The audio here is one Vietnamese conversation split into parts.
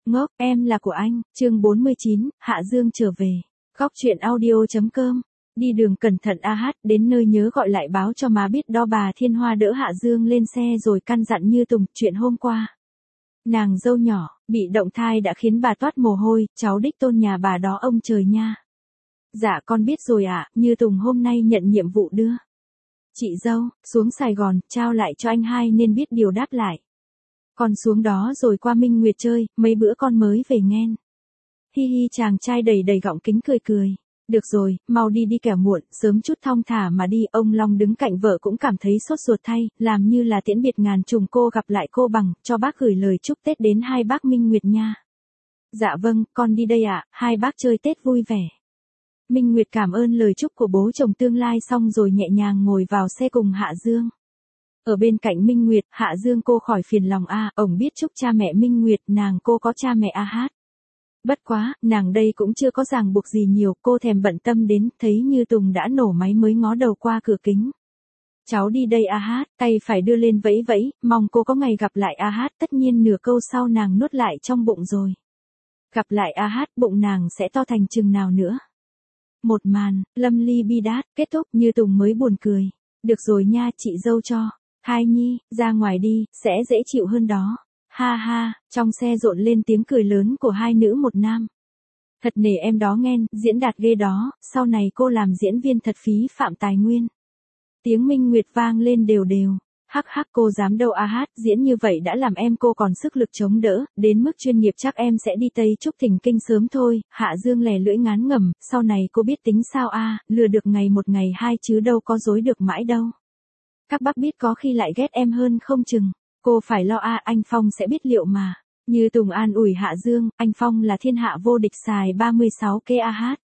Ngốc, em là của anh, chương 49, Hạ Dương trở về. Góc truyện audio.com. Đi đường cẩn thận a hát, đến nơi nhớ gọi lại báo cho má biết đó. Bà Thiên Hoa đỡ Hạ Dương lên xe rồi căn dặn Như Tùng chuyện hôm qua. Nàng dâu nhỏ, bị động thai đã khiến bà toát mồ hôi, cháu đích tôn nhà bà đó ông trời nha. Dạ con biết rồi ạ, Như Tùng hôm nay nhận nhiệm vụ đưa chị dâu xuống Sài Gòn, trao lại cho anh hai nên biết điều đáp lại. Con xuống đó rồi qua Minh Nguyệt chơi, mấy bữa con mới về nghen. Hi hi, chàng trai đầy đầy gọng kính cười cười. Được rồi, mau đi đi kẻo muộn, sớm chút thong thả mà đi. Ông Long đứng cạnh vợ cũng cảm thấy sốt ruột thay, làm như là tiễn biệt ngàn trùng cô gặp lại cô bằng, cho bác gửi lời chúc Tết đến hai bác Minh Nguyệt nha. Dạ vâng, con đi đây ạ, hai bác chơi Tết vui vẻ. Minh Nguyệt cảm ơn lời chúc của bố chồng tương lai xong rồi nhẹ nhàng ngồi vào xe cùng Hạ Dương. Ở bên cạnh Minh Nguyệt, Hạ Dương cô khỏi phiền lòng ổng biết chúc cha mẹ Minh Nguyệt, nàng cô có cha mẹ hát. Bất quá, nàng đây cũng chưa có ràng buộc gì nhiều, cô thèm bận tâm đến, thấy Như Tùng đã nổ máy mới ngó đầu qua cửa kính. Cháu đi đây hát, tay phải đưa lên vẫy vẫy, mong cô có ngày gặp lại hát, tất nhiên nửa câu sau nàng nuốt lại trong bụng rồi. Gặp lại hát, bụng nàng sẽ to thành chừng nào nữa. Một màn, lâm ly bi đát, kết thúc, Như Tùng mới buồn cười. Được rồi nha, chị dâu cho. Hai nhi, ra ngoài đi, sẽ dễ chịu hơn đó. Ha ha, trong xe rộn lên tiếng cười lớn của hai nữ một nam. Thật nể em đó nghen, diễn đạt ghê đó, sau này cô làm diễn viên thật phí phạm tài nguyên. Tiếng Minh Nguyệt vang lên đều đều. Hắc hắc, cô dám đâu hát, diễn như vậy đã làm em cô còn sức lực chống đỡ, đến mức chuyên nghiệp chắc em sẽ đi Tây Trúc thỉnh kinh sớm thôi. Hạ Dương lè lưỡi ngán ngẩm, sau này cô biết tính sao lừa được ngày một ngày hai chứ đâu có dối được mãi đâu. Các bác biết có khi lại ghét em hơn không chừng. Cô phải lo anh Phong sẽ biết liệu mà. Như Tùng an ủi Hạ Dương, anh Phong là thiên hạ vô địch xài 36 kê hát.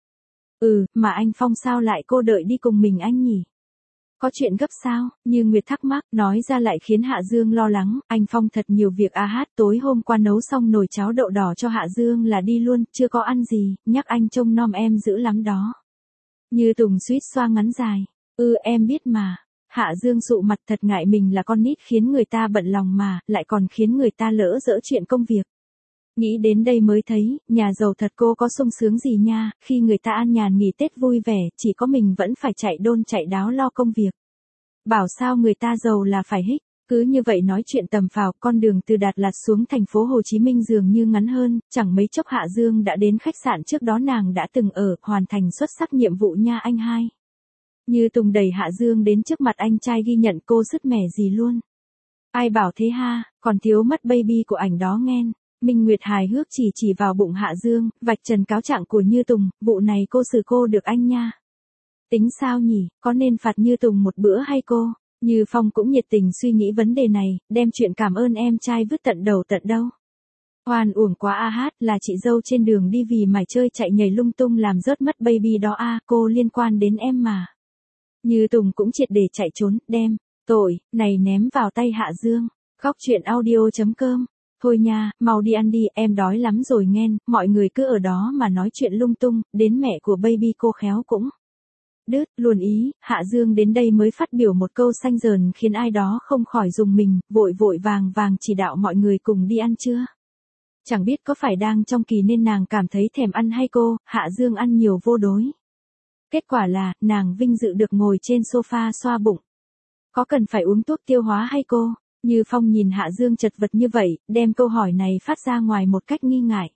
Mà anh Phong sao lại cô đợi đi cùng mình anh nhỉ? Có chuyện gấp sao? Như Nguyệt thắc mắc, nói ra lại khiến Hạ Dương lo lắng, anh Phong thật nhiều việc hát, tối hôm qua nấu xong nồi cháo đậu đỏ cho Hạ Dương là đi luôn, chưa có ăn gì, nhắc anh trông nom em dữ lắm đó. Như Tùng suýt xoa ngắn dài, em biết mà. Hạ Dương sụ mặt thật ngại mình là con nít khiến người ta bận lòng mà, lại còn khiến người ta lỡ dỡ chuyện công việc. Nghĩ đến đây mới thấy, nhà giàu thật cô có sung sướng gì nha, khi người ta an nhàn nghỉ Tết vui vẻ, chỉ có mình vẫn phải chạy đôn chạy đáo lo công việc. Bảo sao người ta giàu là phải hích, cứ như vậy nói chuyện tầm phào, con đường từ Đạt Lạt xuống thành phố Hồ Chí Minh dường như ngắn hơn, chẳng mấy chốc Hạ Dương đã đến khách sạn trước đó nàng đã từng ở, hoàn thành xuất sắc nhiệm vụ nha anh hai. Như Tùng đẩy Hạ Dương đến trước mặt anh trai ghi nhận cô sứt mẻ gì luôn. Ai bảo thế ha, còn thiếu mất baby của ảnh đó nghen. Minh Nguyệt hài hước chỉ vào bụng Hạ Dương, vạch trần cáo trạng của Như Tùng, vụ này cô xử cô được anh nha. Tính sao nhỉ, có nên phạt Như Tùng một bữa hay cô? Như Phong cũng nhiệt tình suy nghĩ vấn đề này, đem chuyện cảm ơn em trai vứt tận đầu tận đâu. Oan uổng quá hát, là chị dâu trên đường đi vì mải chơi chạy nhảy lung tung làm rớt mất baby đó cô liên quan đến em mà. Như Tùng cũng triệt để chạy trốn, đem tội này ném vào tay Hạ Dương. Góc truyện audio.com. Thôi nha, mau đi ăn đi, em đói lắm rồi nghen, mọi người cứ ở đó mà nói chuyện lung tung, đến mẹ của baby cô khéo cũng đứt luôn ý. Hạ Dương đến đây mới phát biểu một câu xanh dờn khiến ai đó không khỏi rùng mình, vội vàng chỉ đạo mọi người cùng đi ăn trưa. Chẳng biết có phải đang trong kỳ nên nàng cảm thấy thèm ăn hay cô, Hạ Dương ăn nhiều vô đối. Kết quả là, nàng vinh dự được ngồi trên sofa xoa bụng. Có cần phải uống thuốc tiêu hóa hay cô? Như Phong nhìn Hạ Dương chật vật như vậy, đem câu hỏi này phát ra ngoài một cách nghi ngại.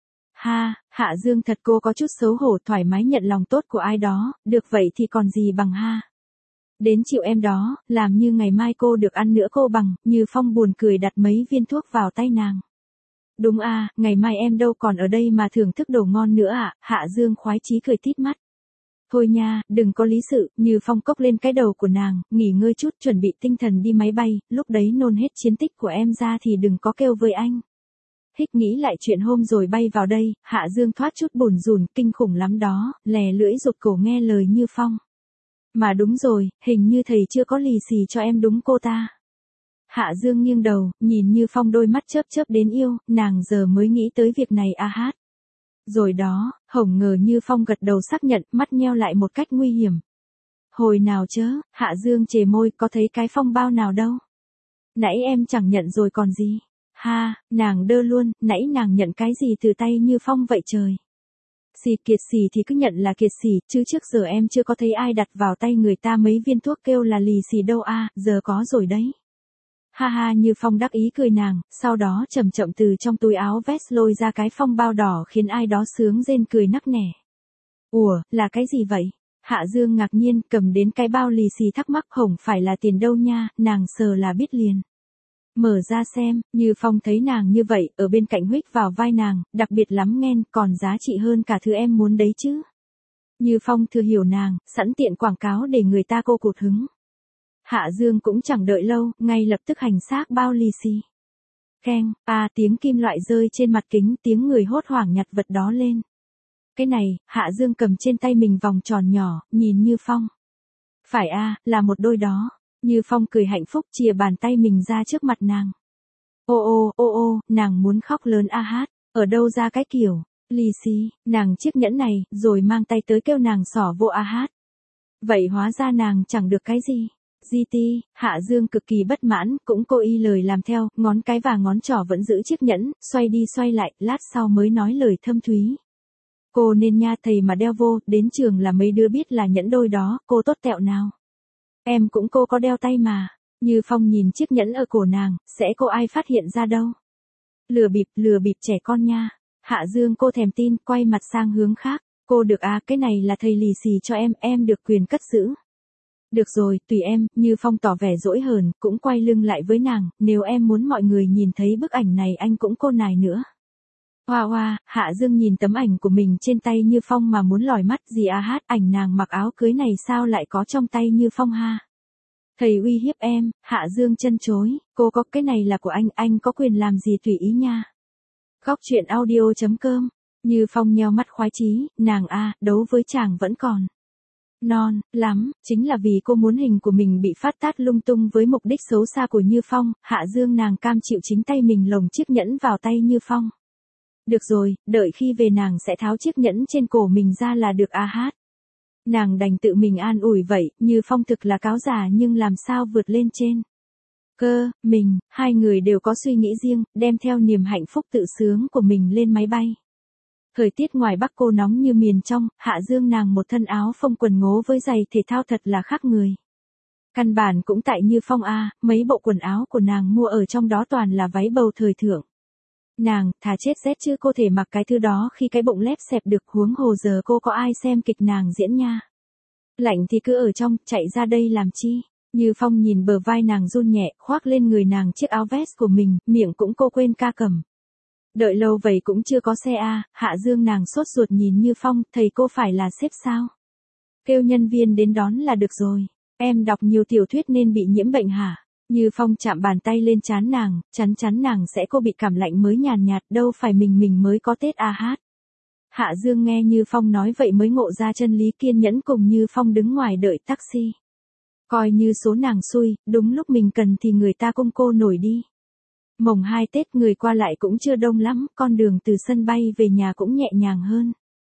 Hạ Dương thật cô có chút xấu hổ thoải mái nhận lòng tốt của ai đó, được vậy thì còn gì bằng Đến chịu em đó, làm như ngày mai cô được ăn nữa cô bằng, Như Phong buồn cười đặt mấy viên thuốc vào tay nàng. Đúng ngày mai em đâu còn ở đây mà thưởng thức đồ ngon nữa Hạ Dương khoái chí cười tít mắt. Thôi nha, đừng có lý sự, Như Phong cốc lên cái đầu của nàng, nghỉ ngơi chút chuẩn bị tinh thần đi máy bay, lúc đấy nôn hết chiến tích của em ra thì đừng có kêu với anh. Hích nghĩ lại chuyện hôm rồi bay vào đây, Hạ Dương thoát chút bồn rùn, kinh khủng lắm đó, lè lưỡi rụt cổ nghe lời Như Phong. Mà đúng rồi, hình như thầy chưa có lì xì cho em đúng cô ta. Hạ Dương nghiêng đầu, nhìn Như Phong đôi mắt chớp chớp đến yêu, nàng giờ mới nghĩ tới việc này hát. Rồi đó, hổng ngờ Như Phong gật đầu xác nhận, mắt nheo lại một cách nguy hiểm. Hồi nào chớ, Hạ Dương chề môi, có thấy cái phong bao nào đâu. Nãy em chẳng nhận rồi còn gì. Ha, nàng đơ luôn, nãy nàng nhận cái gì từ tay Như Phong vậy trời? Xì kiệt xì thì cứ nhận là kiệt xì, chứ trước giờ em chưa có thấy ai đặt vào tay người ta mấy viên thuốc kêu là lì xì đâu a, giờ có rồi đấy. Ha ha, Như Phong đắc ý cười nàng, sau đó chậm chậm từ trong túi áo vest lôi ra cái phong bao đỏ khiến ai đó sướng rên cười nắc nẻ. Ủa, là cái gì vậy? Hạ Dương ngạc nhiên cầm đến cái bao lì xì thắc mắc, hổng phải là tiền đâu nha, nàng sờ là biết liền. Mở ra xem, Như Phong thấy nàng như vậy, ở bên cạnh huých vào vai nàng, đặc biệt lắm nghen, còn giá trị hơn cả thứ em muốn đấy chứ. Như Phong thừa hiểu nàng, sẵn tiện quảng cáo để người ta cô cụt hứng. Hạ Dương cũng chẳng đợi lâu, ngay lập tức hành xác bao lì xì. Keng, tiếng kim loại rơi trên mặt kính, tiếng người hốt hoảng nhặt vật đó lên. Cái này, Hạ Dương cầm trên tay mình vòng tròn nhỏ, nhìn Như Phong. Phải là một đôi đó. Như Phong cười hạnh phúc chìa bàn tay mình ra trước mặt nàng. Ô, nàng muốn khóc lớn hát, ở đâu ra cái kiểu, lì xì, nàng chiếc nhẫn này, rồi mang tay tới kêu nàng xỏ vô hát. Vậy hóa ra nàng chẳng được cái gì. GT, Hạ Dương cực kỳ bất mãn, cũng cố ý lời làm theo, ngón cái và ngón trỏ vẫn giữ chiếc nhẫn, xoay đi xoay lại, lát sau mới nói lời thâm thúy. Cô nên nha thầy mà đeo vô, đến trường là mấy đứa biết là nhẫn đôi đó, cô tốt tẹo nào. Em cũng cô có đeo tay mà. Như Phong nhìn chiếc nhẫn ở cổ nàng, sẽ cô ai phát hiện ra đâu. Lừa bịp trẻ con nha. Hạ Dương cô thèm tin, quay mặt sang hướng khác. Cô được cái này là thầy lì xì cho em được quyền cất giữ. Được rồi, tùy em, Như Phong tỏ vẻ dỗi hờn, cũng quay lưng lại với nàng, nếu em muốn mọi người nhìn thấy bức ảnh này anh cũng cô nài nữa. Hoa, Hạ Dương nhìn tấm ảnh của mình trên tay Như Phong mà muốn lòi mắt gì hát, ảnh nàng mặc áo cưới này sao lại có trong tay Như Phong ha. Thầy uy hiếp em, Hạ Dương chân chối, cô có cái này là của anh có quyền làm gì tùy ý nha. Góc truyện audio.com, Như Phong nheo mắt khoái chí, nàng đấu với chàng vẫn còn non lắm, chính là vì cô muốn hình của mình bị phát tát lung tung với mục đích xấu xa của Như Phong, Hạ Dương nàng cam chịu chính tay mình lồng chiếc nhẫn vào tay Như Phong. Được rồi, đợi khi về nàng sẽ tháo chiếc nhẫn trên cổ mình ra là được hát. Nàng đành tự mình an ủi vậy, Như Phong thực là cáo giả nhưng làm sao vượt lên trên. Mình, hai người đều có suy nghĩ riêng, đem theo niềm hạnh phúc tự sướng của mình lên máy bay. Thời tiết ngoài Bắc cô nóng như miền trong, Hạ Dương nàng một thân áo phông quần ngố với giày thể thao thật là khác người. Căn bản cũng tại Như Phong mấy bộ quần áo của nàng mua ở trong đó toàn là váy bầu thời thượng. Nàng, thà chết rét chứ cô thể mặc cái thứ đó khi cái bụng lép xẹp được, huống hồ giờ cô có ai xem kịch nàng diễn nha. Lạnh thì cứ ở trong, chạy ra đây làm chi. Như Phong nhìn bờ vai nàng run nhẹ, khoác lên người nàng chiếc áo vest của mình, miệng cũng cô quên ca cầm. Đợi lâu vậy cũng chưa có xe Hạ Dương nàng sốt ruột nhìn Như Phong, thầy cô phải là sếp sao? Kêu nhân viên đến đón là được rồi. Em đọc nhiều tiểu thuyết nên bị nhiễm bệnh hả? Như Phong chạm bàn tay lên trán nàng, chắn nàng sẽ cô bị cảm lạnh mới nhàn nhạt, đâu phải mình mới có Tết hát. Hạ Dương nghe Như Phong nói vậy mới ngộ ra chân lý, kiên nhẫn cùng Như Phong đứng ngoài đợi taxi. Coi như số nàng xui, đúng lúc mình cần thì người ta cung cô nổi đi. Mồng 2 Tết người qua lại cũng chưa đông lắm, con đường từ sân bay về nhà cũng nhẹ nhàng hơn.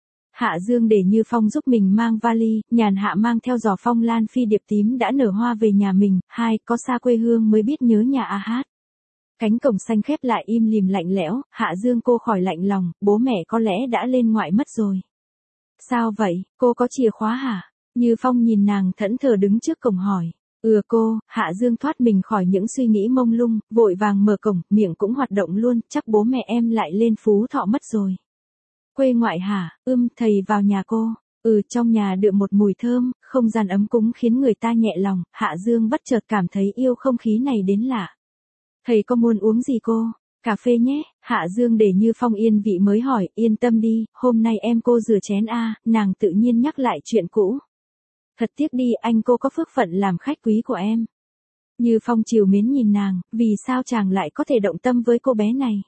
Hạ Dương để Như Phong giúp mình mang vali, nhàn hạ mang theo giỏ phong lan phi điệp tím đã nở hoa về nhà mình, có xa quê hương mới biết nhớ nhà hát. Cánh cổng xanh khép lại im lìm lạnh lẽo, Hạ Dương cô khỏi lạnh lòng, bố mẹ có lẽ đã lên ngoại mất rồi. Sao vậy, cô có chìa khóa hả? Như Phong nhìn nàng thẫn thờ đứng trước cổng hỏi. Cô, Hạ Dương thoát mình khỏi những suy nghĩ mông lung, vội vàng mở cổng, miệng cũng hoạt động luôn, chắc bố mẹ em lại lên Phú Thọ mất rồi. Quê ngoại hả? Thầy vào nhà cô. Trong nhà đượm một mùi thơm, không gian ấm cúng khiến người ta nhẹ lòng, Hạ Dương bất chợt cảm thấy yêu không khí này đến lạ. Thầy có muốn uống gì cô? Cà phê nhé, Hạ Dương để Như Phong yên vị mới hỏi, yên tâm đi, hôm nay em cô rửa chén nàng tự nhiên nhắc lại chuyện cũ. Thật tiếc đi, anh cô có phước phận làm khách quý của em. Như Phong trìu mến nhìn nàng, vì sao chàng lại có thể động tâm với cô bé này?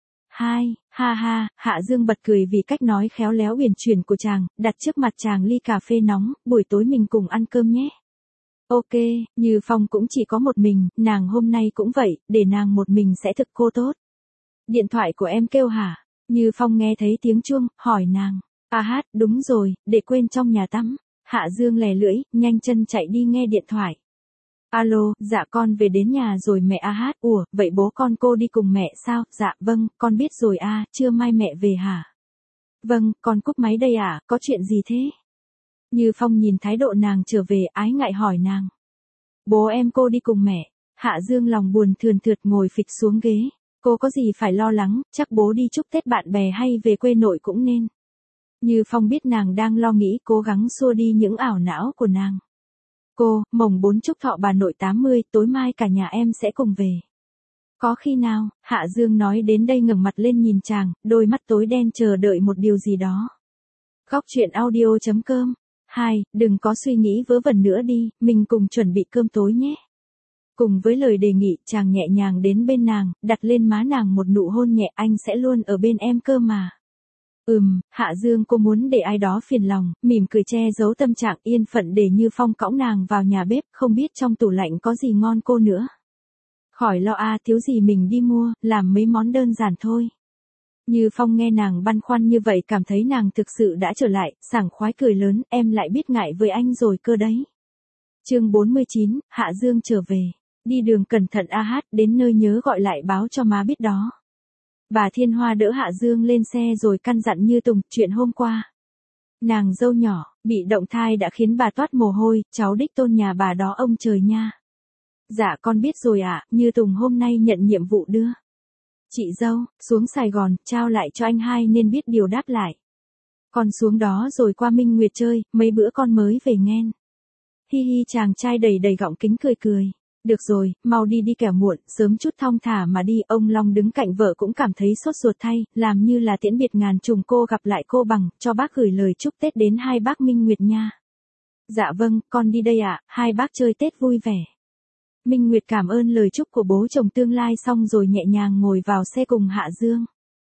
Hạ Dương bật cười vì cách nói khéo léo uyển chuyển của chàng, đặt trước mặt chàng ly cà phê nóng, buổi tối mình cùng ăn cơm nhé. Ok, Như Phong cũng chỉ có một mình, nàng hôm nay cũng vậy, để nàng một mình sẽ thực cô tốt. Điện thoại của em kêu hả? Như Phong nghe thấy tiếng chuông, hỏi nàng. Đúng rồi, để quên trong nhà tắm. Hạ Dương lè lưỡi, nhanh chân chạy đi nghe điện thoại. Alo, dạ con về đến nhà rồi mẹ a hát. Ủa, vậy bố con cô đi cùng mẹ sao? Dạ vâng, con biết rồi a, trưa mai mẹ về hả? Vâng, con cúp máy đây ạ, có chuyện gì thế? Như Phong nhìn thái độ nàng trở về ái ngại hỏi nàng. Bố em cô đi cùng mẹ. Hạ Dương lòng buồn thườn thượt ngồi phịch xuống ghế. Cô có gì phải lo lắng, chắc bố đi chúc Tết bạn bè hay về quê nội cũng nên. Như Phong biết nàng đang lo nghĩ cố gắng xua đi những ảo não của nàng. Cô, mồng 4 chúc thọ bà nội 80, tối mai cả nhà em sẽ cùng về. Có khi nào, Hạ Dương nói đến đây ngẩng mặt lên nhìn chàng, đôi mắt tối đen chờ đợi một điều gì đó. Góc chuyện audio.com 2. Đừng có suy nghĩ vớ vẩn nữa đi, mình cùng chuẩn bị cơm tối nhé. Cùng với lời đề nghị, chàng nhẹ nhàng đến bên nàng, đặt lên má nàng một nụ hôn nhẹ, anh sẽ luôn ở bên em cơ mà. Hạ Dương cô muốn để ai đó phiền lòng, mỉm cười che giấu tâm trạng yên phận để Như Phong cõng nàng vào nhà bếp, không biết trong tủ lạnh có gì ngon cô nữa. Khỏi lo thiếu gì mình đi mua, làm mấy món đơn giản thôi. Như Phong nghe nàng băn khoăn như vậy cảm thấy nàng thực sự đã trở lại, sảng khoái cười lớn, em lại biết ngại với anh rồi cơ đấy. Chương 49, Hạ Dương trở về. Đi đường cẩn thận a hát, đến nơi nhớ gọi lại báo cho má biết đó. Bà Thiên Hoa đỡ Hạ Dương lên xe rồi căn dặn Như Tùng, chuyện hôm qua. Nàng dâu nhỏ, bị động thai đã khiến bà toát mồ hôi, cháu đích tôn nhà bà đó ông trời nha. Dạ con biết rồi ạ, Như Tùng hôm nay nhận nhiệm vụ đưa. Chị dâu, xuống Sài Gòn, trao lại cho anh hai nên biết điều đáp lại. Con xuống đó rồi qua Minh Nguyệt chơi, mấy bữa con mới về nghen. Hi hi chàng trai đầy đầy gọng kính cười cười. Được rồi, mau đi đi kẻo muộn, sớm chút thong thả mà đi. Ông Long đứng cạnh vợ cũng cảm thấy sốt ruột thay, làm như là tiễn biệt ngàn trùng cô gặp lại cô bằng, cho bác gửi lời chúc Tết đến hai bác Minh Nguyệt nha. Dạ vâng, con đi đây ạ, hai bác chơi Tết vui vẻ. Minh Nguyệt cảm ơn lời chúc của bố chồng tương lai xong rồi nhẹ nhàng ngồi vào xe cùng Hạ Dương.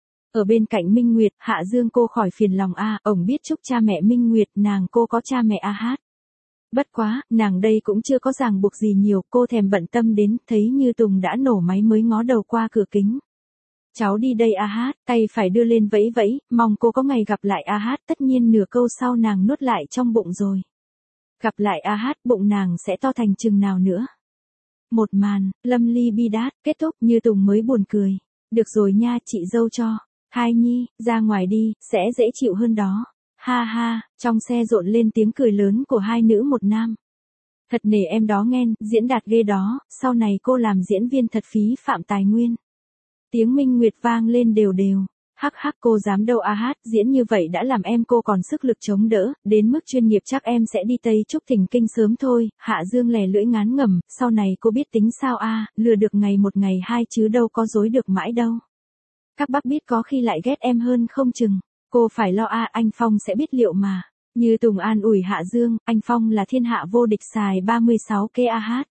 Ở bên cạnh Minh Nguyệt, Hạ Dương cô khỏi phiền lòng ổng biết chúc cha mẹ Minh Nguyệt, nàng cô có cha mẹ a hát. Bất quá, nàng đây cũng chưa có ràng buộc gì nhiều, cô thèm bận tâm đến, thấy Như Tùng đã nổ máy mới ngó đầu qua cửa kính. Cháu đi đây a hát, tay phải đưa lên vẫy vẫy, mong cô có ngày gặp lại a hát, tất nhiên nửa câu sau nàng nuốt lại trong bụng rồi. Gặp lại a hát, bụng nàng sẽ to thành chừng nào nữa. Một màn, lâm ly bi đát, kết thúc, Như Tùng mới buồn cười. Được rồi nha, chị dâu cho. Hai nhi, ra ngoài đi, sẽ dễ chịu hơn đó. Ha ha, trong xe rộn lên tiếng cười lớn của hai nữ một nam. Thật nể em đó nghen, diễn đạt ghê đó, sau này cô làm diễn viên thật phí phạm tài nguyên. Tiếng Minh Nguyệt vang lên đều đều. Hắc hắc cô dám đâu a hát, diễn như vậy đã làm em cô còn sức lực chống đỡ, đến mức chuyên nghiệp chắc em sẽ đi Tây Trúc Thỉnh Kinh sớm thôi. Hạ Dương lè lưỡi ngán ngẩm, sau này cô biết tính sao lừa được ngày một ngày hai chứ đâu có dối được mãi đâu. Các bác biết có khi lại ghét em hơn không chừng. Cô phải lo anh Phong sẽ biết liệu mà. Như Tùng an ủi Hạ Dương, anh Phong là thiên hạ vô địch xài 36 kê a hát.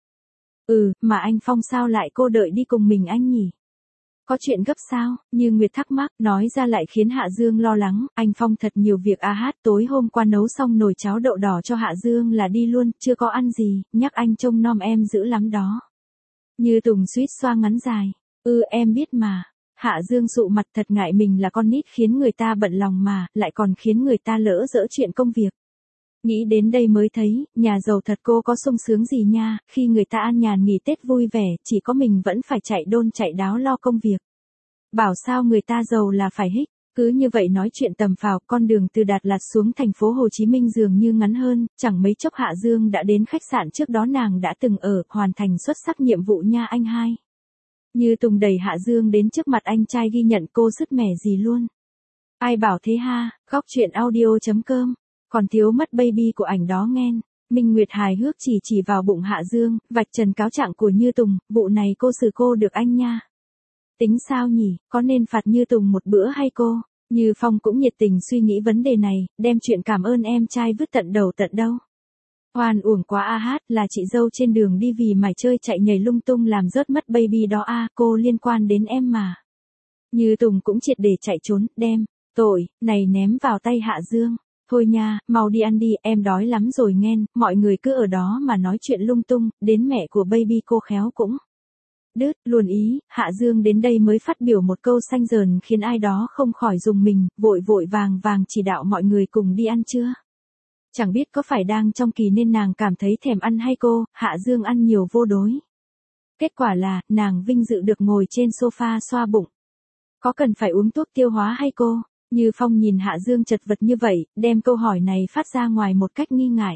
Mà anh Phong sao lại cô đợi đi cùng mình anh nhỉ? Có chuyện gấp sao? Như Nguyệt thắc mắc, nói ra lại khiến Hạ Dương lo lắng, anh Phong thật nhiều việc a hát, tối hôm qua nấu xong nồi cháo đậu đỏ cho Hạ Dương là đi luôn, chưa có ăn gì, nhắc anh trông nom em dữ lắm đó. Như Tùng suýt xoa ngắn dài, em biết mà. Hạ Dương sụ mặt thật ngại mình là con nít khiến người ta bận lòng mà, lại còn khiến người ta lỡ dỡ chuyện công việc. Nghĩ đến đây mới thấy, nhà giàu thật cô có sung sướng gì nha, khi người ta an nhàn nghỉ Tết vui vẻ, chỉ có mình vẫn phải chạy đôn chạy đáo lo công việc. Bảo sao người ta giàu là phải hích, cứ như vậy nói chuyện tầm phào, con đường từ Đạt Lạt xuống thành phố Hồ Chí Minh dường như ngắn hơn, chẳng mấy chốc Hạ Dương đã đến khách sạn trước đó nàng đã từng ở, hoàn thành xuất sắc nhiệm vụ nha anh hai. Như Tùng đẩy Hạ Dương đến trước mặt anh trai ghi nhận cô sứt mẻ gì luôn. Ai bảo thế ha, góc chuyện audio.com, còn thiếu mất baby của ảnh đó nghen. Minh Nguyệt hài hước chỉ vào bụng Hạ Dương, vạch trần cáo trạng của Như Tùng, vụ này cô xử cô được anh nha. Tính sao nhỉ, có nên phạt Như Tùng một bữa hay cô? Như Phong cũng nhiệt tình suy nghĩ vấn đề này, đem chuyện cảm ơn em trai vứt tận đầu tận đâu. Oan uổng quá a hát, là chị dâu trên đường đi vì mải chơi chạy nhảy lung tung làm rớt mất baby đó cô liên quan đến em mà. Như Tùng cũng triệt để chạy trốn, đem tội này ném vào tay Hạ Dương. Thôi nha, mau đi ăn đi, em đói lắm rồi nghen, mọi người cứ ở đó mà nói chuyện lung tung, đến mẹ của baby cô khéo cũng đứt luôn ý. Hạ Dương đến đây mới phát biểu một câu xanh dờn khiến ai đó không khỏi rùng mình, vội vàng chỉ đạo mọi người cùng đi ăn trưa. Chẳng biết có phải đang trong kỳ nên nàng cảm thấy thèm ăn hay cô, Hạ Dương ăn nhiều vô đối. Kết quả là, nàng vinh dự được ngồi trên sofa xoa bụng. Có cần phải uống thuốc tiêu hóa hay cô? Như Phong nhìn Hạ Dương chật vật như vậy, đem câu hỏi này phát ra ngoài một cách nghi ngại.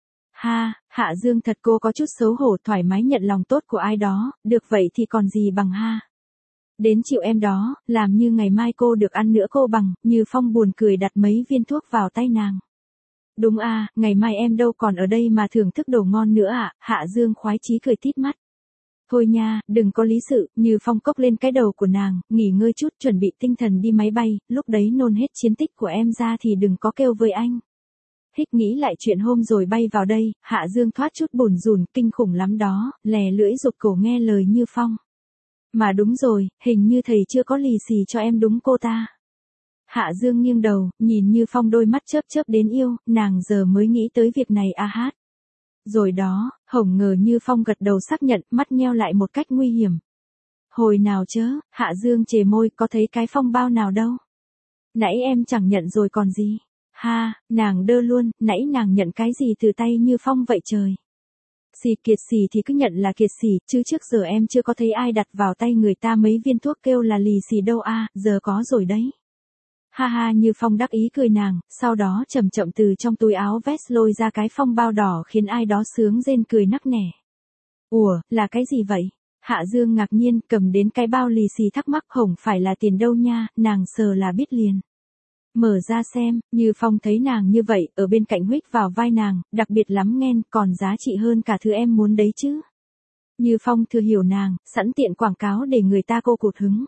Ha, Hạ Dương thật cô có chút xấu hổ thoải mái nhận lòng tốt của ai đó, được vậy thì còn gì bằng ha. Đến chịu em đó, làm như ngày mai cô được ăn nữa cô bằng, Như Phong buồn cười đặt mấy viên thuốc vào tay nàng. Đúng à, ngày mai em đâu còn ở đây mà thưởng thức đồ ngon nữa à, Hạ Dương khoái chí cười tít mắt. Thôi nha, đừng có lý sự, Như Phong cốc lên cái đầu của nàng, nghỉ ngơi chút chuẩn bị tinh thần đi máy bay, lúc đấy nôn hết chiến tích của em ra thì đừng có kêu với anh. Hích nghĩ lại chuyện hôm rồi bay vào đây, Hạ Dương thoát chút bủn rủn, kinh khủng lắm đó, lè lưỡi rụt cổ nghe lời Như Phong. Mà đúng rồi, hình như thầy chưa có lì xì cho em đúng cô ta. Hạ Dương nghiêng đầu, nhìn Như Phong đôi mắt chớp chớp đến yêu, nàng giờ mới nghĩ tới việc này à hát. Rồi đó, hổng ngờ Như Phong gật đầu xác nhận, mắt nheo lại một cách nguy hiểm. Hồi nào chớ, Hạ Dương chề môi, có thấy cái phong bao nào đâu. Nãy em chẳng nhận rồi còn gì. Ha, nàng đơ luôn, nãy nàng nhận cái gì từ tay Như Phong vậy trời. Xì kiệt xì thì cứ nhận là kiệt xì, chứ trước giờ em chưa có thấy ai đặt vào tay người ta mấy viên thuốc kêu là lì xì đâu à, giờ có rồi đấy. Ha ha, Như Phong đắc ý cười nàng, sau đó chậm chậm từ trong túi áo vest lôi ra cái phong bao đỏ khiến ai đó sướng rên cười nắc nẻ. Ủa, là cái gì vậy? Hạ Dương ngạc nhiên cầm đến cái bao lì xì thắc mắc, không phải là tiền đâu nha, nàng sờ là biết liền. Mở ra xem, Như Phong thấy nàng như vậy, ở bên cạnh huých vào vai nàng, đặc biệt lắm nghen, còn giá trị hơn cả thứ em muốn đấy chứ. Như Phong thừa hiểu nàng, sẵn tiện quảng cáo để người ta cô cụt hứng.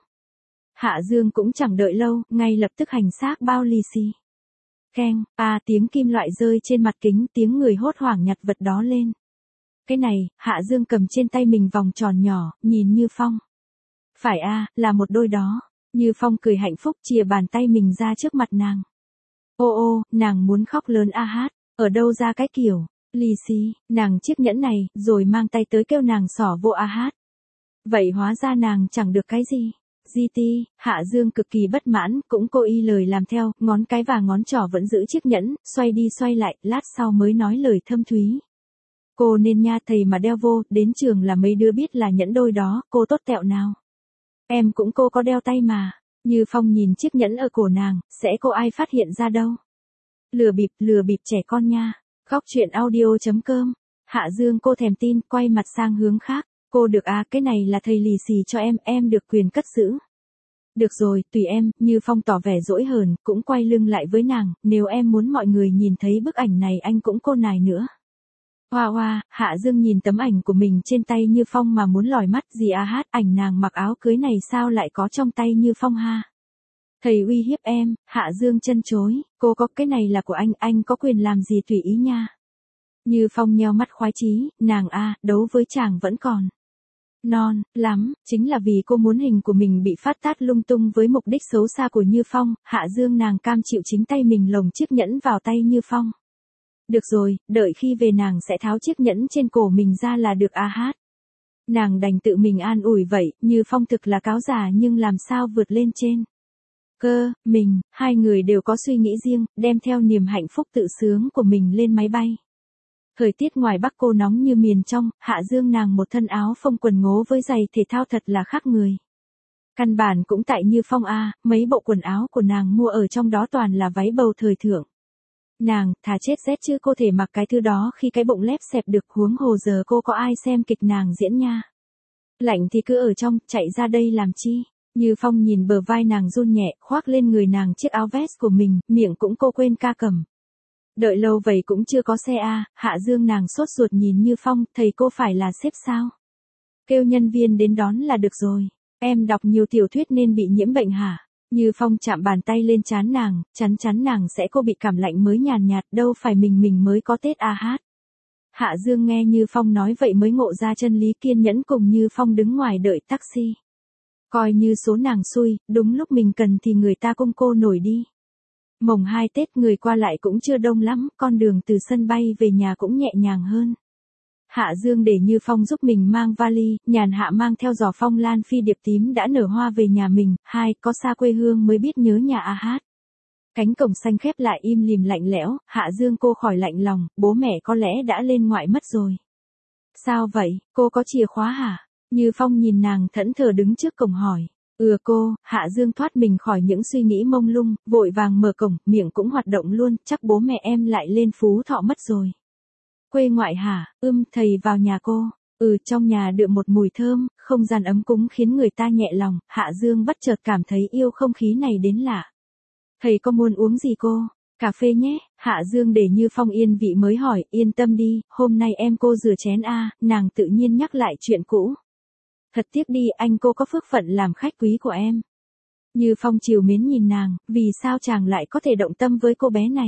Hạ Dương cũng chẳng đợi lâu, ngay lập tức hành xác bao lì xì. Keng, tiếng kim loại rơi trên mặt kính, tiếng người hốt hoảng nhặt vật đó lên. Cái này, Hạ Dương cầm trên tay mình vòng tròn nhỏ, nhìn Như Phong. Phải là một đôi đó. Như Phong cười hạnh phúc chìa bàn tay mình ra trước mặt nàng. Ô, nàng muốn khóc lớn a hát, ở đâu ra cái kiểu, lì xì, nàng chiếc nhẫn này, rồi mang tay tới kêu nàng xỏ vô a hát. Vậy hóa ra nàng chẳng được cái gì. GT, Hạ Dương cực kỳ bất mãn, cũng cố ý lời làm theo, ngón cái và ngón trỏ vẫn giữ chiếc nhẫn, xoay đi xoay lại, lát sau mới nói lời thâm thúy. Cô nên nha thầy mà đeo vô, đến trường là mấy đứa biết là nhẫn đôi đó, cô tốt tẹo nào. Em cũng cô có đeo tay mà. Như Phong nhìn chiếc nhẫn ở cổ nàng, sẽ có ai phát hiện ra đâu. Lừa bịp trẻ con nha. Góc truyện audio.com. Hạ Dương cô thèm tin, quay mặt sang hướng khác. Cô được cái này là thầy lì xì cho em được quyền cất giữ. Được rồi, tùy em, Như Phong tỏ vẻ dỗi hờn, cũng quay lưng lại với nàng, nếu em muốn mọi người nhìn thấy bức ảnh này anh cũng cô nài nữa. Hoa, Hạ Dương nhìn tấm ảnh của mình trên tay Như Phong mà muốn lòi mắt gì hát, ảnh nàng mặc áo cưới này sao lại có trong tay Như Phong ha. Thầy uy hiếp em, Hạ Dương chân chối, cô có cái này là của anh có quyền làm gì tùy ý nha. Như Phong nheo mắt khoái chí, nàng đấu với chàng vẫn còn non lắm, chính là vì cô muốn hình của mình bị phát tát lung tung với mục đích xấu xa của Như Phong, Hạ Dương nàng cam chịu chính tay mình lồng chiếc nhẫn vào tay Như Phong. Được rồi, đợi khi về nàng sẽ tháo chiếc nhẫn trên cổ mình ra là được hát. Nàng đành tự mình an ủi vậy, Như Phong thực là cáo già nhưng làm sao vượt lên trên. Hai người đều có suy nghĩ riêng, đem theo niềm hạnh phúc tự sướng của mình lên máy bay. Thời tiết ngoài Bắc cô nóng như miền trong, Hạ Dương nàng một thân áo phông quần ngố với giày thể thao thật là khác người. Căn bản cũng tại Như Phong mấy bộ quần áo của nàng mua ở trong đó toàn là váy bầu thời thượng. Nàng, thà chết rét chứ cô thể mặc cái thứ đó khi cái bụng lép xẹp được, huống hồ giờ cô có ai xem kịch nàng diễn nha. Lạnh thì cứ ở trong, chạy ra đây làm chi. Như Phong nhìn bờ vai nàng run nhẹ, khoác lên người nàng chiếc áo vest của mình, miệng cũng cô quên ca cầm. Đợi lâu vậy cũng chưa có xe Hạ Dương nàng sốt ruột nhìn Như Phong, thầy cô phải là sếp sao? Kêu nhân viên đến đón là được rồi. Em đọc nhiều tiểu thuyết nên bị nhiễm bệnh hả? Như Phong chạm bàn tay lên trán nàng, chắn nàng sẽ cô bị cảm lạnh mới nhàn nhạt, đâu phải mình mới có Tết hát. Hạ Dương nghe Như Phong nói vậy mới ngộ ra chân lý, kiên nhẫn cùng Như Phong đứng ngoài đợi taxi. Coi như số nàng xui, đúng lúc mình cần thì người ta cung cô nổi đi. Mồng 2 Tết người qua lại cũng chưa đông lắm, con đường từ sân bay về nhà cũng nhẹ nhàng hơn. Hạ Dương để Như Phong giúp mình mang vali, nhàn hạ mang theo giò phong lan phi điệp tím đã nở hoa về nhà mình, có xa quê hương mới biết nhớ nhà hát. Cánh cổng xanh khép lại im lìm lạnh lẽo, Hạ Dương cô khỏi lạnh lòng, bố mẹ có lẽ đã lên ngoại mất rồi. Sao vậy, cô có chìa khóa hả? Như Phong nhìn nàng thẫn thờ đứng trước cổng hỏi. Cô, Hạ Dương thoát mình khỏi những suy nghĩ mông lung, vội vàng mở cổng, miệng cũng hoạt động luôn, chắc bố mẹ em lại lên Phú Thọ mất rồi. Quê ngoại hả? Thầy vào nhà cô. Trong nhà đượm một mùi thơm, không gian ấm cúng khiến người ta nhẹ lòng, Hạ Dương bất chợt cảm thấy yêu không khí này đến lạ. Thầy có muốn uống gì cô? Cà phê nhé, Hạ Dương để Như Phong yên vị mới hỏi, yên tâm đi, hôm nay em cô rửa chén nàng tự nhiên nhắc lại chuyện cũ. Thật tiếc đi, anh cô có phước phận làm khách quý của em. Như Phong trìu mến nhìn nàng, vì sao chàng lại có thể động tâm với cô bé này?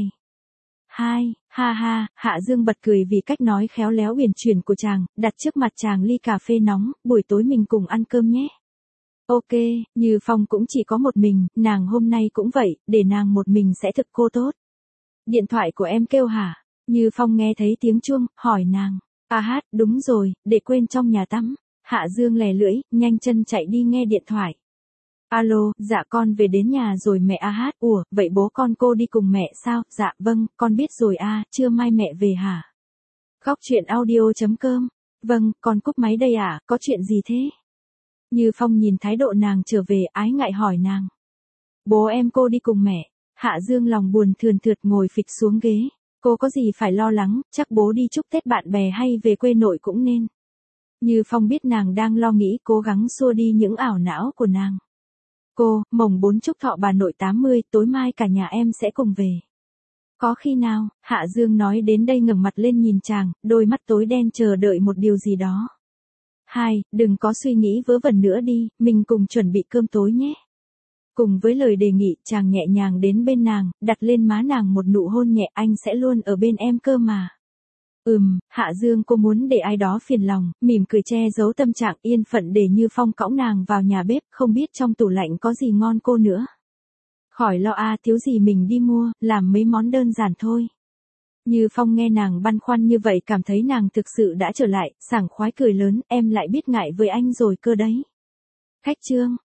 Hạ Dương bật cười vì cách nói khéo léo uyển chuyển của chàng, đặt trước mặt chàng ly cà phê nóng, buổi tối mình cùng ăn cơm nhé. Ok, Như Phong cũng chỉ có một mình, nàng hôm nay cũng vậy, để nàng một mình sẽ thực cô tốt. Điện thoại của em kêu hả? Như Phong nghe thấy tiếng chuông, hỏi nàng. Đúng rồi, để quên trong nhà tắm. Hạ Dương lè lưỡi, nhanh chân chạy đi nghe điện thoại. Alo, dạ con về đến nhà rồi mẹ. Vậy bố con cô đi cùng mẹ sao? Dạ vâng, con biết rồi trưa mai mẹ về hả? Góc chuyện audio.com. Vâng, con cúp máy đây có chuyện gì thế? Như Phong nhìn thái độ nàng trở về ái ngại hỏi nàng. Bố em cô đi cùng mẹ. Hạ Dương lòng buồn thườn thượt ngồi phịch xuống ghế. Cô có gì phải lo lắng, chắc bố đi chúc Tết bạn bè hay về quê nội cũng nên. Như Phong biết nàng đang lo nghĩ, cố gắng xua đi những ảo não của nàng. Cô, mồng 4 chúc thọ bà nội 80, tối mai cả nhà em sẽ cùng về. Có khi nào? Hạ Dương nói đến đây ngẩng mặt lên nhìn chàng, đôi mắt tối đen chờ đợi một điều gì đó. Đừng có suy nghĩ vớ vẩn nữa đi, mình cùng chuẩn bị cơm tối nhé. Cùng với lời đề nghị, chàng nhẹ nhàng đến bên nàng, đặt lên má nàng một nụ hôn nhẹ, anh sẽ luôn ở bên em cơ mà. Hạ Dương cô muốn để ai đó phiền lòng, mỉm cười che giấu tâm trạng yên phận để Như Phong cõng nàng vào nhà bếp, không biết trong tủ lạnh có gì ngon cô nữa. Khỏi lo thiếu gì mình đi mua, làm mấy món đơn giản thôi. Như Phong nghe nàng băn khoăn như vậy cảm thấy nàng thực sự đã trở lại, sảng khoái cười lớn, em lại biết ngại với anh rồi cơ đấy. Khách trương,